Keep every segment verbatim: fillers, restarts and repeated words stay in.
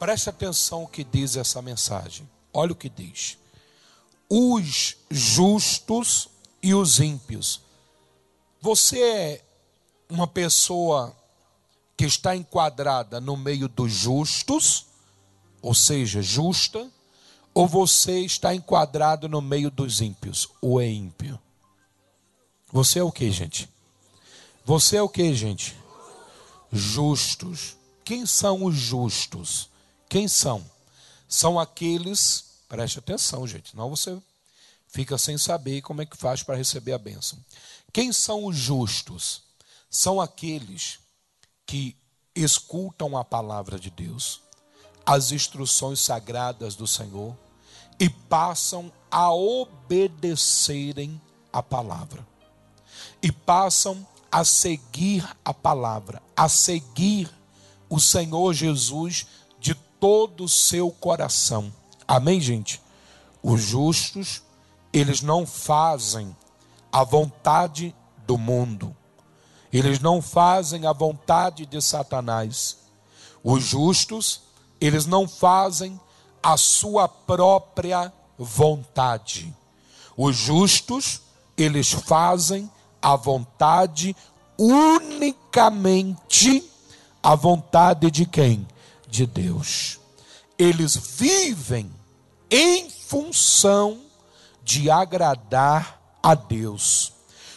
Preste atenção o que diz essa mensagem. Olha o que diz. Os justos e os ímpios. Você é uma pessoa que está enquadrada no meio dos justos, ou seja, justa, ou você está enquadrado no meio dos ímpios, ou é ímpio? Você é o que, gente? Você é o que, gente? Justos. Quem são os justos? Quem são? São aqueles, preste atenção, gente, senão você fica sem saber como é que faz para receber a bênção. Quem são os justos? São aqueles que escutam a palavra de Deus, as instruções sagradas do Senhor e passam a obedecerem a palavra. E passam a seguir a palavra, a seguir o Senhor Jesus de todo o seu coração. Amém, gente? Os justos, eles não fazem a vontade do mundo. Eles não fazem a vontade de Satanás. Os justos, eles não fazem a sua própria vontade. Os justos, eles fazem a vontade unicamente a vontade de quem? De Deus. Eles vivem em função de agradar a Deus.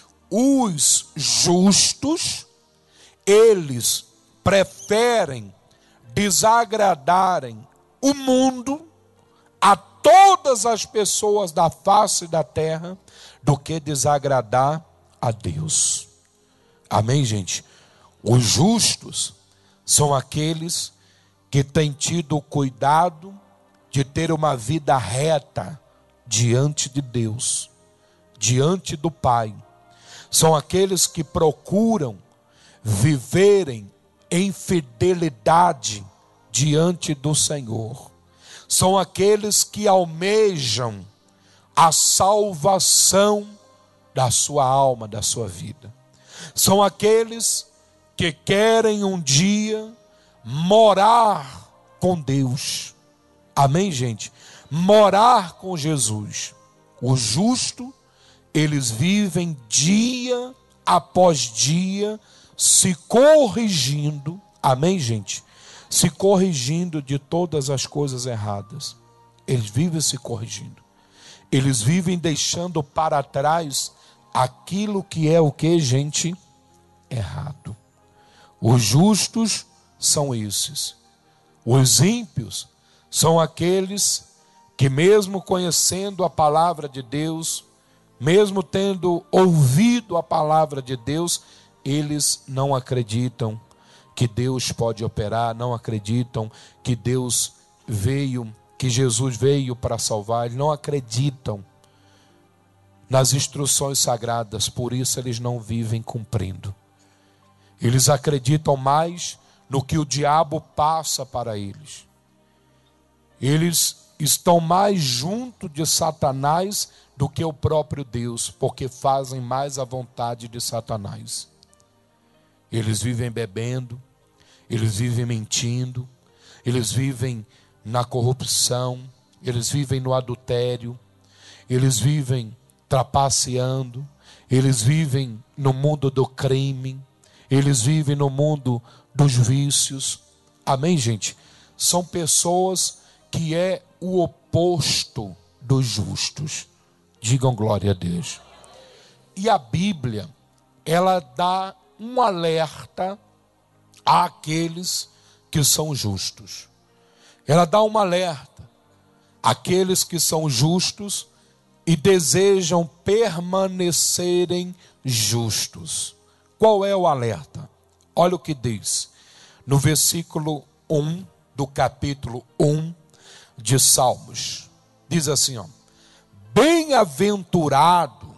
Os justos, eles preferem desagradarem o mundo, a todas as pessoas da face da terra, do que desagradar a Deus. Amém, gente? Os justos são aqueles que têm tido o cuidado de ter uma vida reta diante de Deus, diante do Pai. São aqueles que procuram viverem em fidelidade diante do Senhor. São aqueles que almejam a salvação da sua alma, da sua vida. São aqueles que querem um dia morar com Deus. Amém, gente? Morar com Jesus. O justo, eles vivem dia após dia se corrigindo. Amém, gente? Se corrigindo de todas as coisas erradas. Eles vivem se corrigindo. Eles vivem deixando para trás aquilo que é o que, gente? Errado. Os justos são esses. Os ímpios são aqueles que, mesmo conhecendo a palavra de Deus, mesmo tendo ouvido a palavra de Deus, eles não acreditam que Deus pode operar, não acreditam que Deus veio, que Jesus veio para salvar, eles não acreditam nas instruções sagradas, por isso eles não vivem cumprindo. Eles acreditam mais no que o diabo passa para eles. Eles estão mais junto de Satanás do que o próprio Deus, porque fazem mais a vontade de Satanás. Eles vivem bebendo, eles vivem mentindo, eles vivem na corrupção, eles vivem no adultério, eles vivem trapaceando, eles vivem no mundo do crime, eles vivem no mundo dos vícios. Amém, gente? São pessoas que é o oposto dos justos. Digam glória a Deus. E a Bíblia, ela dá um alerta àqueles que são justos. Ela dá um alerta àqueles que são justos e desejam permanecerem justos. Qual é o alerta? Olha o que diz no versículo um do capítulo um de Salmos. Diz assim, ó: bem-aventurado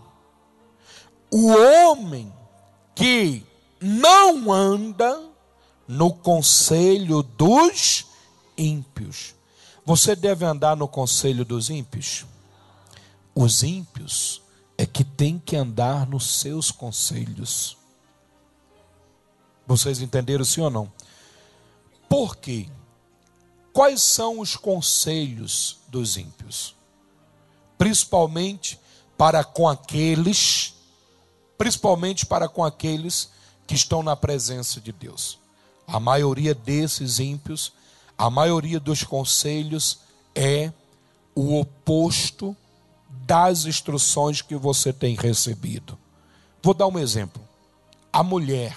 o homem que não anda no conselho dos ímpios. Você deve andar no conselho dos ímpios? Os ímpios é que tem que andar nos seus conselhos. Vocês entenderam sim ou não? Por quê? Quais são os conselhos dos ímpios? Principalmente para com aqueles, principalmente para com aqueles que estão na presença de Deus. A maioria desses ímpios, a maioria dos conselhos é o oposto das instruções que você tem recebido. Vou dar um exemplo. A mulher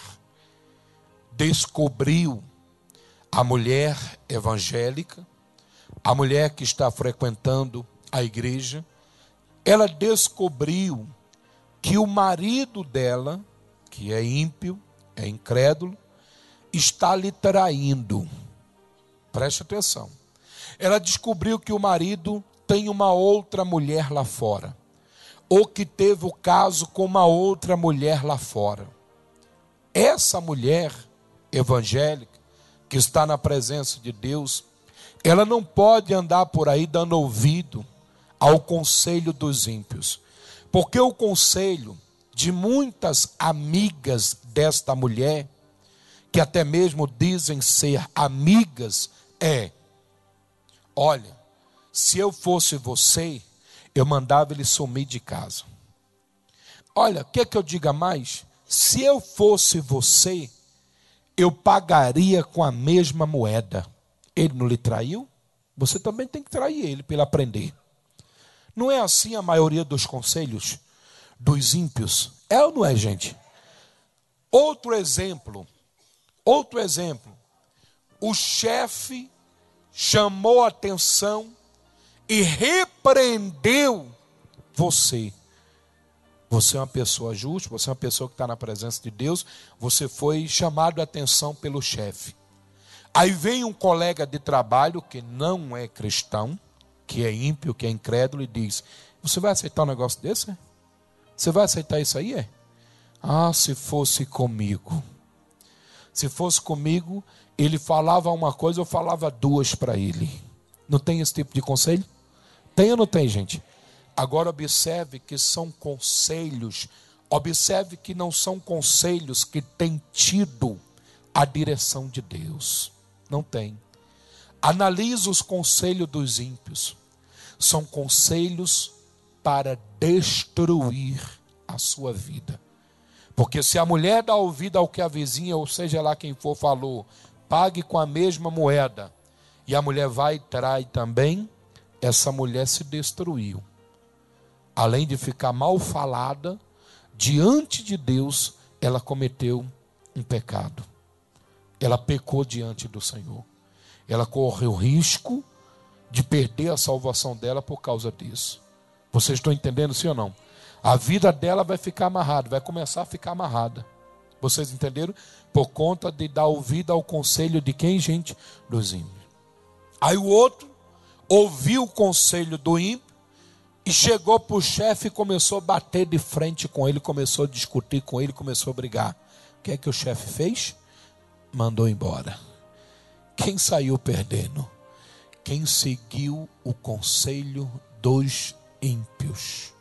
descobriu, a mulher evangélica, a mulher que está frequentando a igreja, ela descobriu que o marido dela, que é ímpio, é incrédulo, está lhe traindo. Preste atenção. Ela descobriu que o marido tem uma outra mulher lá fora, ou que teve o caso com uma outra mulher lá fora. Essa mulher evangélica, que está na presença de Deus, ela não pode andar por aí dando ouvido ao conselho dos ímpios, porque o conselho de muitas amigas desta mulher, que até mesmo dizem ser amigas, é: olha, se eu fosse você, eu mandava ele sumir de casa. Olha, quer que eu diga mais? Se eu fosse você, eu pagaria com a mesma moeda. Ele não lhe traiu? Você também tem que trair ele para ele aprender. Não é assim a maioria dos conselhos dos ímpios? É ou não é, gente? Outro exemplo, outro exemplo. O chefe chamou a atenção e repreendeu você. Você é uma pessoa justa, você é uma pessoa que está na presença de Deus, você foi chamado a atenção pelo chefe. Aí vem um colega de trabalho que não é cristão, que é ímpio, que é incrédulo, e diz: você vai aceitar um negócio desse? É? Você vai aceitar isso aí? É? Ah, se fosse comigo. Se fosse comigo, ele falava uma coisa, eu falava duas para ele. Não tem esse tipo de conselho? Tem ou não tem, gente? Agora observe que são conselhos, observe que não são conselhos que têm tido a direção de Deus. Não tem. Analise os conselhos dos ímpios. São conselhos para destruir a sua vida. Porque se a mulher dá ouvido ao que a vizinha, ou seja lá quem for, falou, pague com a mesma moeda, e a mulher vai e trai também, essa mulher se destruiu. Além de ficar mal falada, diante de Deus, ela cometeu um pecado. Ela pecou diante do Senhor. Ela correu o risco de perder a salvação dela por causa disso. Vocês estão entendendo, sim ou não? A vida dela vai ficar amarrada, vai começar a ficar amarrada. Vocês entenderam? Por conta de dar ouvido ao conselho de quem, gente? Dos ímpios. Aí o outro ouviu o conselho do ímpio e chegou para o chefe e começou a bater de frente com ele, começou a discutir com ele, começou a brigar. O que é que o chefe fez? Mandou embora. Quem saiu perdendo? Quem seguiu o conselho dos ímpios.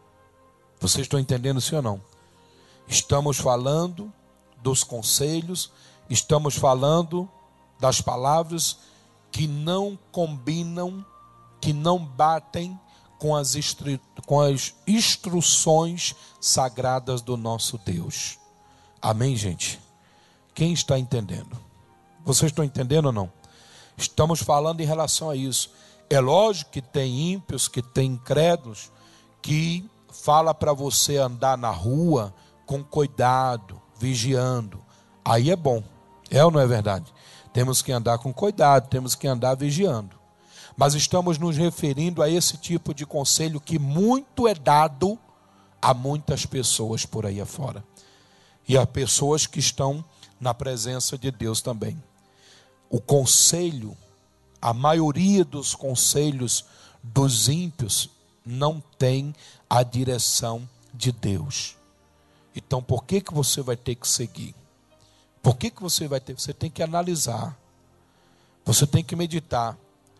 Vocês estão entendendo, sim ou não? Estamos falando dos conselhos, estamos falando das palavras que não combinam, que não batem com as, instru... com as instruções sagradas do nosso Deus. Amém, gente? Quem está entendendo? Vocês estão entendendo ou não? Estamos falando em relação a isso. É lógico que tem ímpios, que tem incrédulos, que fala para você andar na rua com cuidado, vigiando. Aí é bom. É ou não é verdade? Temos que andar com cuidado, temos que andar vigiando. Mas estamos nos referindo a esse tipo de conselho que muito é dado a muitas pessoas por aí afora. E a pessoas que estão na presença de Deus também. O conselho, a maioria dos conselhos dos ímpios não tem a direção de Deus. Então por que que você vai ter que seguir? Por que que você vai ter? Você tem que analisar. Você tem que meditar.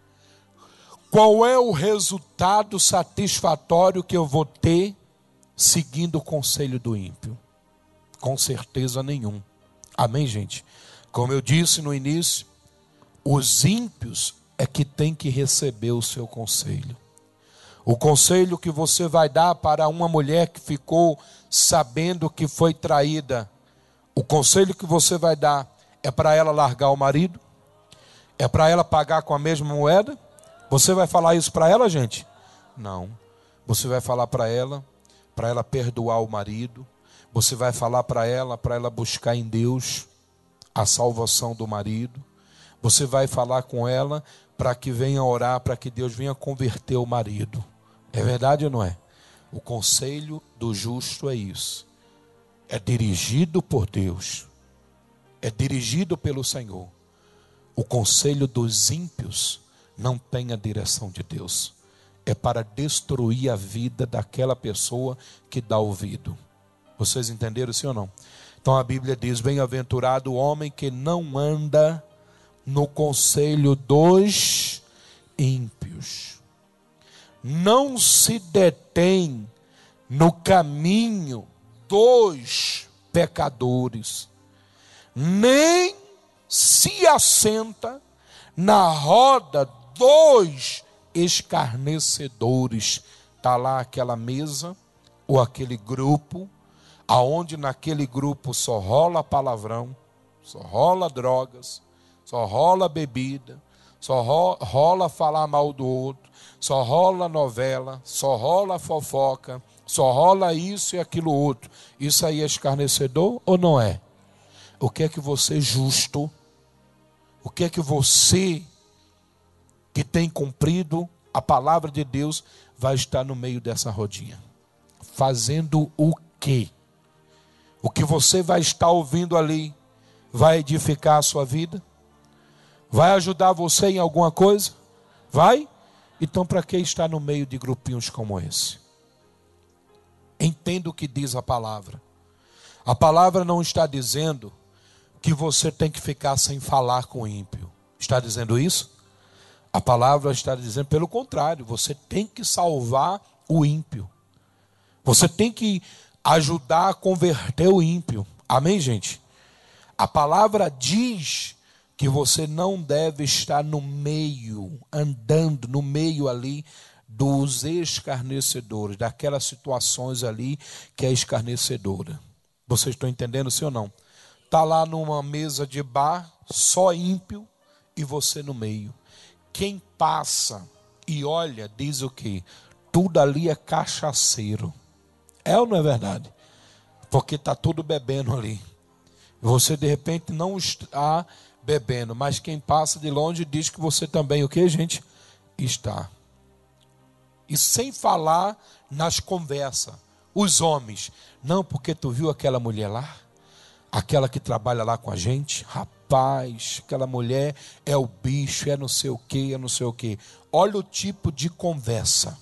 Qual é o resultado satisfatório que eu vou ter seguindo o conselho do ímpio? Com certeza nenhum. Amém, gente? Como eu disse no início, os ímpios, é que tem que receber o seu conselho. O conselho que você vai dar para uma mulher que ficou sabendo que foi traída, o conselho que você vai dar é para ela largar o marido? É para ela pagar com a mesma moeda? Você vai falar isso para ela, gente? Não. Você vai falar para ela, para ela perdoar o marido. Você vai falar para ela, para ela buscar em Deus a salvação do marido. Você vai falar com ela para que venha orar, para que Deus venha converter o marido. É verdade ou não é? O conselho do justo é isso. É dirigido por Deus. É dirigido pelo Senhor. O conselho dos ímpios não tem a direção de Deus. É para destruir a vida daquela pessoa que dá ouvido. Vocês entenderam, sim ou não? Então a Bíblia diz: bem-aventurado o homem que não anda no conselho dos ímpios, não se detém no caminho dos pecadores, nem se assenta na roda dos escarnecedores. Está lá aquela mesa ou aquele grupo, aonde naquele grupo só rola palavrão, só rola drogas, só rola bebida, só rola falar mal do outro, só rola novela, só rola fofoca, só rola isso e aquilo outro. Isso aí é escarnecedor ou não é? O que é que você justo, o que é que você que tem cumprido a palavra de Deus vai estar no meio dessa rodinha? Fazendo o quê? O que você vai estar ouvindo ali vai edificar a sua vida? Vai ajudar você em alguma coisa? Vai? Então para que estar no meio de grupinhos como esse? Entenda o que diz a palavra. A palavra não está dizendo que você tem que ficar sem falar com o ímpio. Está dizendo isso? A palavra está dizendo pelo contrário, você tem que salvar o ímpio. Você tem que ajudar a converter o ímpio. Amém, gente? A palavra diz que você não deve estar no meio, andando no meio ali dos escarnecedores, daquelas situações ali que é escarnecedora. Vocês estão entendendo, sim ou não? Está lá numa mesa de bar, só ímpio e você no meio. Quem passa e olha, diz o quê? Tudo ali é cachaceiro. É ou não é verdade? Porque está tudo bebendo ali. Você de repente não está bebendo, mas quem passa de longe diz que você também, o que, gente? Está. E sem falar nas conversas, os homens, não, porque tu viu aquela mulher lá? Aquela que trabalha lá com a gente? Rapaz, aquela mulher é o bicho, é não sei o que, é não sei o que. Olha o tipo de conversa.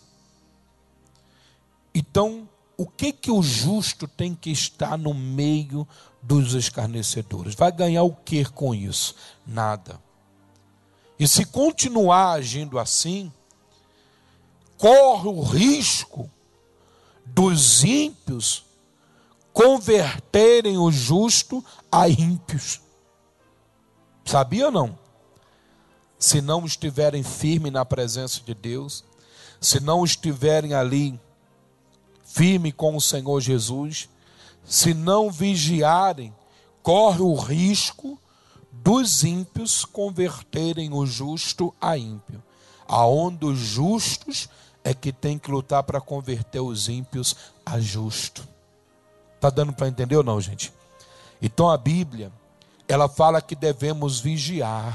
Então, o que que o justo tem que estar no meio dos escarnecedores? Vai ganhar o que com isso? Nada. E se continuar agindo assim, corre o risco dos ímpios converterem o justo a ímpios. Sabia ou não? Se não estiverem firmes na presença de Deus, se não estiverem ali firme com o Senhor Jesus, se não vigiarem, corre o risco dos ímpios converterem o justo a ímpio. Aonde os justos é que tem que lutar para converter os ímpios a justo. Está dando para entender ou não, gente? Então a Bíblia, ela fala que devemos vigiar,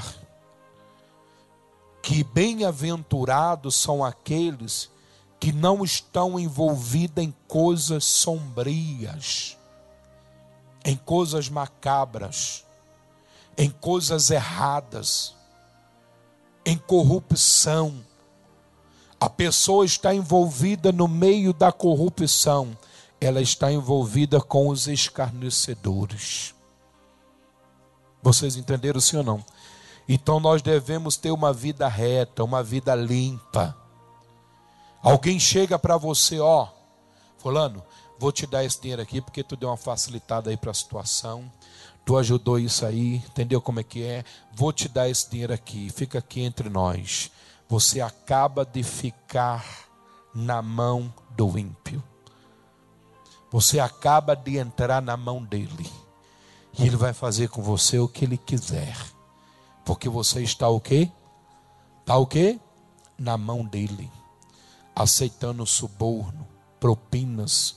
que bem-aventurados são aqueles que não estão envolvidos em coisas sombrias, em coisas macabras, em coisas erradas, em corrupção. A pessoa está envolvida no meio da corrupção, ela está envolvida com os escarnecedores. Vocês entenderam, sim ou não? Então nós devemos ter uma vida reta, uma vida limpa. Alguém chega para você, ó, fulano, vou te dar esse dinheiro aqui porque tu deu uma facilitada aí para a situação. Tu ajudou isso aí, entendeu como é que é? Vou te dar esse dinheiro aqui, fica aqui entre nós. Você acaba de ficar na mão do ímpio. Você acaba de entrar na mão dele. E ele vai fazer com você o que ele quiser. Porque você está o quê? Está o quê? Na mão dele. Aceitando suborno, propinas.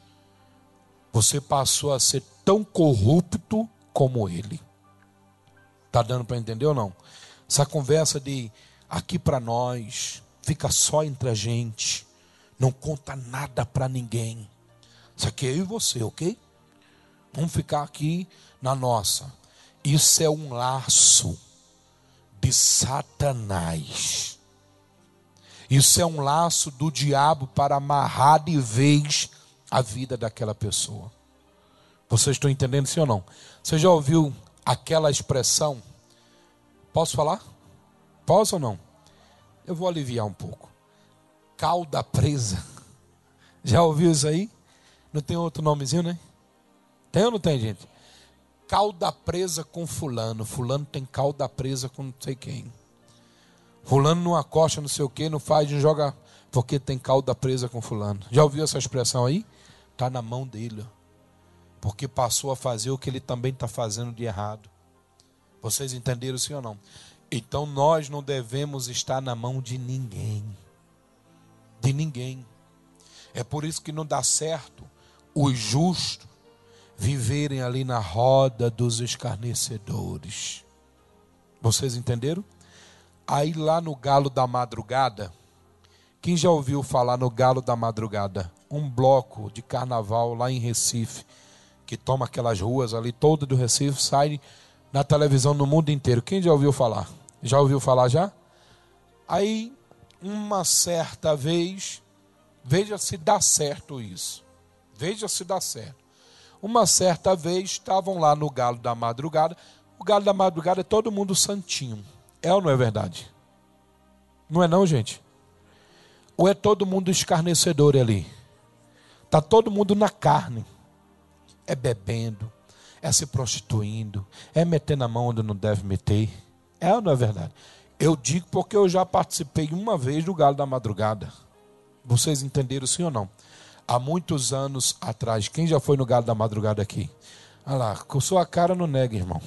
Você passou a ser tão corrupto como ele. Está dando para entender ou não? Essa conversa de aqui para nós, fica só entre a gente, não conta nada para ninguém. Isso aqui é eu e você, ok? Vamos ficar aqui na nossa. Isso é um laço de Satanás. Isso é um laço do diabo para amarrar de vez a vida daquela pessoa. Vocês estão entendendo sim ou não? Você já ouviu aquela expressão? Posso falar? Posso ou não? Eu vou aliviar um pouco. Cauda presa. Já ouviu isso aí? Não tem outro nomezinho, né? Tem ou não tem, gente? Cauda presa com fulano. Fulano tem cauda presa com não sei quem. Fulano não acosta, não sei o que, não faz, não joga, porque tem cauda presa com fulano. Já ouviu essa expressão aí? Está na mão dele. Porque passou a fazer o que ele também está fazendo de errado. Vocês entenderam sim ou não? Então nós não devemos estar na mão de ninguém. De ninguém. É por isso que não dá certo os justos viverem ali na roda dos escarnecedores. Vocês entenderam? Aí lá no Galo da Madrugada, quem já ouviu falar no Galo da Madrugada? Um bloco de carnaval lá em Recife, que toma aquelas ruas ali, toda do Recife, sai na televisão no mundo inteiro. Quem já ouviu falar? Já ouviu falar já? Aí, uma certa vez, veja se dá certo isso. Veja se dá certo. Uma certa vez, estavam lá no Galo da Madrugada. O Galo da Madrugada é todo mundo santinho. É ou não é verdade? Não é não, gente? Ou é todo mundo escarnecedor ali? Está todo mundo na carne. É bebendo, é se prostituindo, é metendo a mão onde não deve meter. É ou não é verdade? Eu digo porque eu já participei uma vez do Galo da Madrugada. Vocês entenderam sim ou não? Há muitos anos atrás. Quem já foi no Galo da Madrugada aqui? Olha lá, com sua cara não nega, irmão.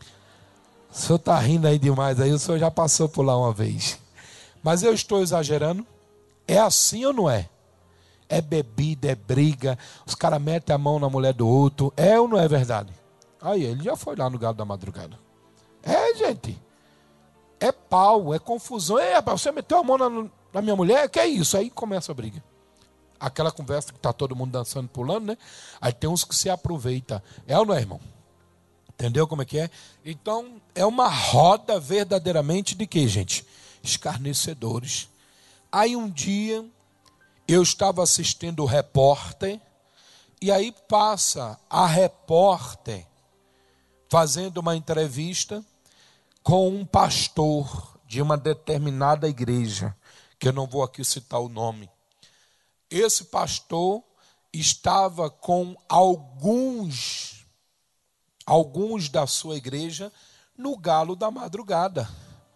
O senhor está rindo aí demais, aí o senhor já passou por lá uma vez. Mas eu estou exagerando? É assim ou não é? É bebida, é briga, os caras metem a mão na mulher do outro. É ou não é verdade? Aí, ele já foi lá no Galo da Madrugada. É, gente. É pau, é confusão. É, você meteu a mão na, na minha mulher? Que é isso? Aí começa a briga. Aquela conversa que está todo mundo dançando, pulando, né? Aí tem uns que se aproveitam. É ou não é, irmão? Entendeu como é que é? Então, é uma roda verdadeiramente de quê, gente? Escarnecedores. Aí um dia, eu estava assistindo o repórter, e aí passa a repórter fazendo uma entrevista com um pastor de uma determinada igreja, que eu não vou aqui citar o nome. Esse pastor estava com alguns Alguns da sua igreja no Galo da Madrugada,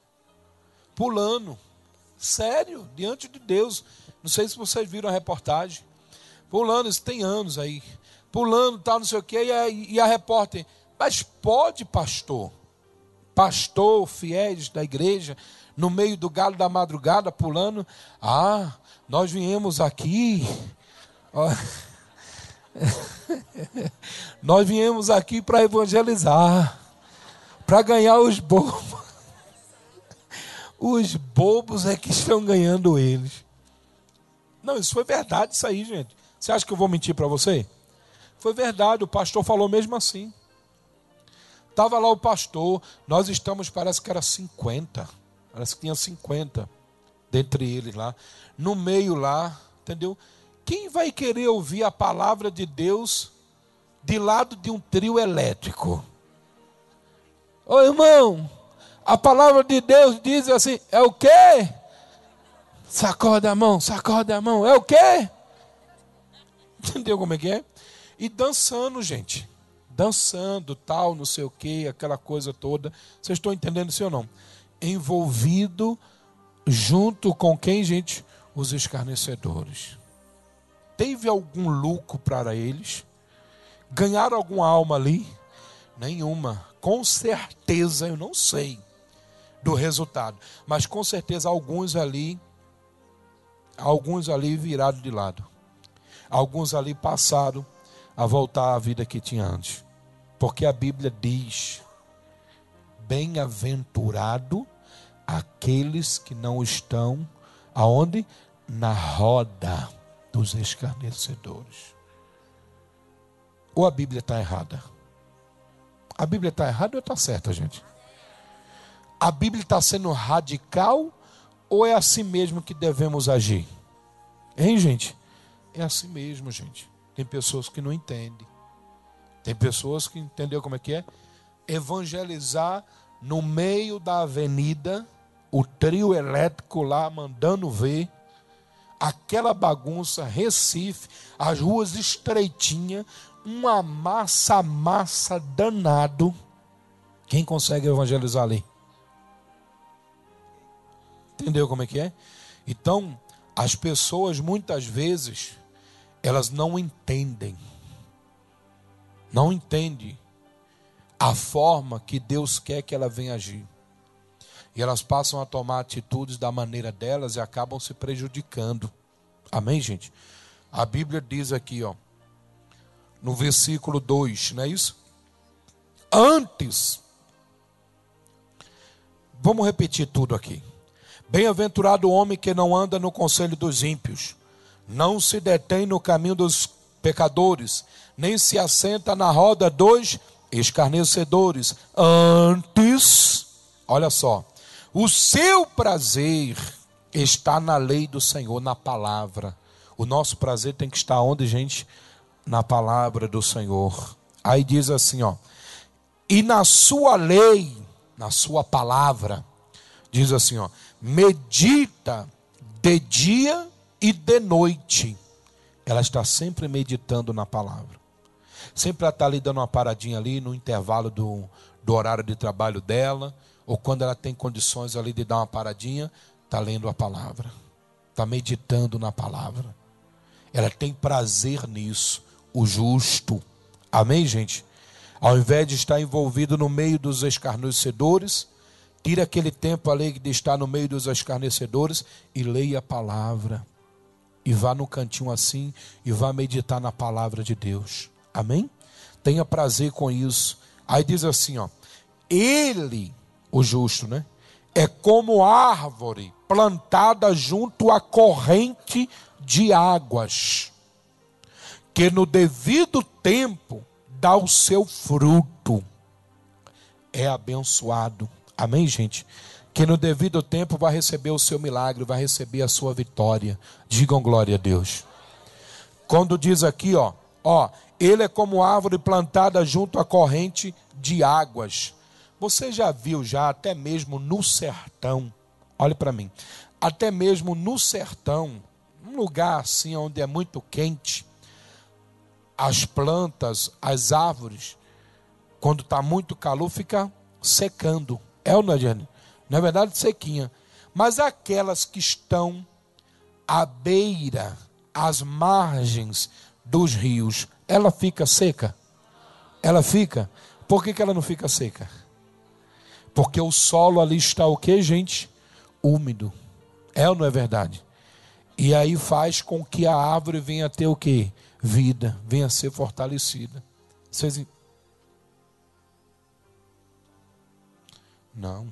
pulando, sério, diante de Deus. Não sei se vocês viram a reportagem, pulando, isso tem anos aí, pulando, tal, não sei o que, e a, e a repórter, mas pode, pastor, pastor, fiéis da igreja, no meio do Galo da Madrugada, pulando, ah, nós viemos aqui, ó, nós viemos aqui para evangelizar, para ganhar os bobos. Os bobos é que estão ganhando eles. Não, isso foi verdade, isso aí, gente. Você acha que eu vou mentir para você? Foi verdade, o pastor falou mesmo assim. Estava lá o pastor, nós estamos, parece que era cinquenta, parece que tinha cinquenta dentre eles lá, no meio lá, entendeu? Quem vai querer ouvir a palavra de Deus de lado de um trio elétrico? Ô irmão, a palavra de Deus diz assim, é o quê? Sacode a mão, sacode a mão, é o quê? Entendeu como é que é? E dançando, gente, dançando, tal, não sei o quê, aquela coisa toda. Vocês estão entendendo isso ou não? Envolvido junto com quem, gente? Os escarnecedores. Teve algum lucro para eles? Ganharam alguma alma ali? Nenhuma. Com certeza, eu não sei do resultado, mas com certeza alguns ali, alguns ali viraram de lado. Alguns ali passaram a voltar à vida que tinha antes. Porque a Bíblia diz: bem-aventurado aqueles que não estão, aonde? Na roda dos escarnecedores. Ou a Bíblia está errada? A Bíblia está errada ou está certa, gente? A Bíblia está sendo radical ou é assim mesmo que devemos agir? Hein, gente? É assim mesmo, gente. Tem pessoas que não entendem. Tem pessoas que entendeu como é que é? Evangelizar no meio da avenida, o trio elétrico lá mandando ver, aquela bagunça, Recife, as ruas estreitinhas, uma massa, massa danado. Quem consegue evangelizar ali? Entendeu como é que é? Então, as pessoas muitas vezes, elas não entendem. Não entendem a forma que Deus quer que ela venha agir. E elas passam a tomar atitudes da maneira delas e acabam se prejudicando. Amém, gente? A Bíblia diz aqui, ó, no versículo dois, não é isso? Antes, vamos repetir tudo aqui. Bem-aventurado o homem que não anda no conselho dos ímpios, não se detém no caminho dos pecadores, nem se assenta na roda dos escarnecedores. Antes, olha só, o seu prazer está na lei do Senhor, na palavra. O nosso prazer tem que estar onde, gente? Na palavra do Senhor. Aí diz assim, ó, e na sua lei, na sua palavra, diz assim, ó, medita de dia e de noite. Ela está sempre meditando na palavra. Sempre ela está ali dando uma paradinha ali no intervalo do, do horário de trabalho dela, ou quando ela tem condições ali de dar uma paradinha, está lendo a palavra, está meditando na palavra. Ela tem prazer nisso, o justo. Amém, gente? Ao invés de estar envolvido no meio dos escarnecedores, tira aquele tempo ali de estar no meio dos escarnecedores e leia a palavra. E vá no cantinho assim e vá meditar na palavra de Deus. Amém? Tenha prazer com isso. Aí diz assim, ó, ele, o justo, né? É como árvore plantada junto à corrente de águas, que no devido tempo dá o seu fruto. É abençoado. Amém, gente? Que no devido tempo vai receber o seu milagre, vai receber a sua vitória. Digam glória a Deus. Quando diz aqui, ó, ó, ele é como árvore plantada junto à corrente de águas. Você já viu já, até mesmo no sertão, olhe para mim, até mesmo no sertão, um lugar assim onde é muito quente, as plantas, as árvores, quando está muito calor, fica secando. É ou não é, Jane? Na verdade, sequinha. Mas aquelas que estão à beira, às margens dos rios, ela fica seca? Ela fica? Por que que ela não fica seca? Porque o solo ali está o que, gente? Úmido. É ou não é verdade? E aí faz com que a árvore venha a ter o que? Vida, venha a ser fortalecida. Vocês... Não.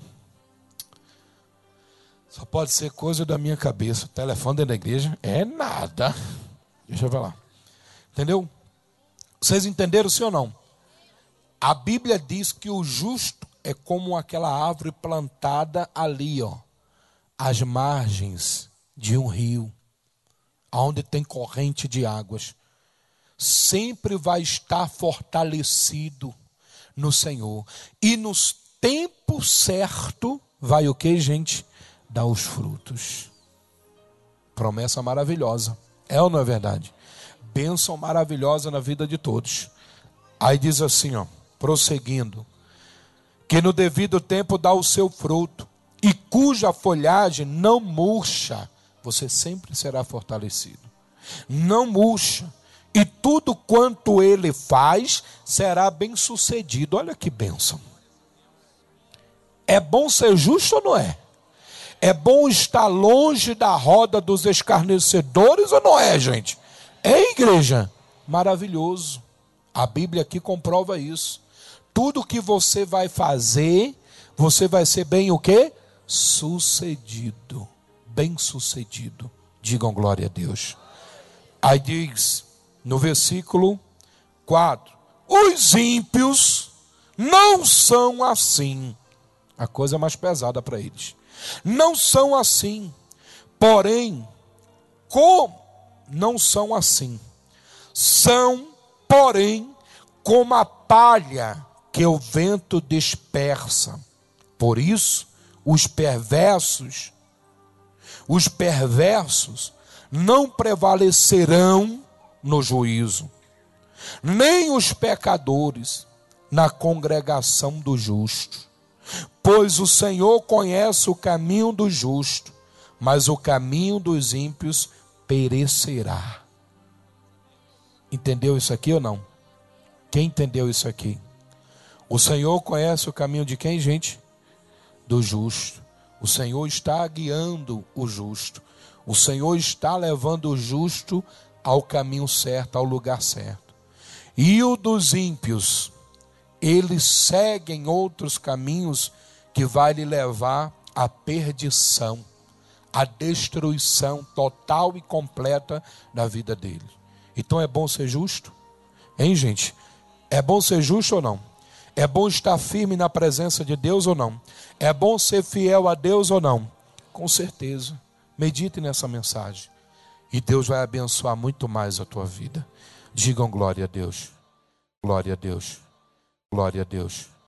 Só pode ser coisa da minha cabeça. O telefone dentro da igreja é nada. Deixa eu ver lá. Entendeu? Vocês entenderam sim ou não? A Bíblia diz que o justo é como aquela árvore plantada ali, ó, às margens de um rio, onde tem corrente de águas. Sempre vai estar fortalecido no Senhor. E nos tempos certos, vai o que, gente? Dar os frutos. Promessa maravilhosa. É ou não é verdade? Bênção maravilhosa na vida de todos. Aí diz assim, ó, prosseguindo, que no devido tempo dá o seu fruto, e cuja folhagem não murcha, você sempre será fortalecido. Não murcha, e tudo quanto ele faz será bem sucedido. Olha que bênção. É bom ser justo ou não é? É bom estar longe da roda dos escarnecedores ou não é, gente? É, igreja? Maravilhoso. A Bíblia aqui comprova isso. Tudo que você vai fazer, você vai ser bem o quê? Sucedido. Bem sucedido. Digam glória a Deus. Aí diz no versículo quatro: os ímpios não são assim. A coisa mais pesada para eles. Não são assim. Porém, como não são assim? São, porém, como a palha que o vento dispersa. Por isso, os perversos, os perversos não prevalecerão no juízo, nem os pecadores na congregação do justo. Pois o Senhor conhece o caminho do justo, mas o caminho dos ímpios perecerá. Entendeu isso aqui ou não? Quem entendeu isso aqui? O Senhor conhece o caminho de quem, gente? Do justo. O Senhor está guiando o justo. O Senhor está levando o justo ao caminho certo, ao lugar certo. E o dos ímpios, eles seguem outros caminhos que vai lhe levar à perdição, à destruição total e completa da vida dele. Então é bom ser justo? Hein, gente? É bom ser justo ou não? É bom estar firme na presença de Deus ou não? É bom ser fiel a Deus ou não? Com certeza. Medite nessa mensagem. E Deus vai abençoar muito mais a tua vida. Digam glória a Deus. Glória a Deus. Glória a Deus.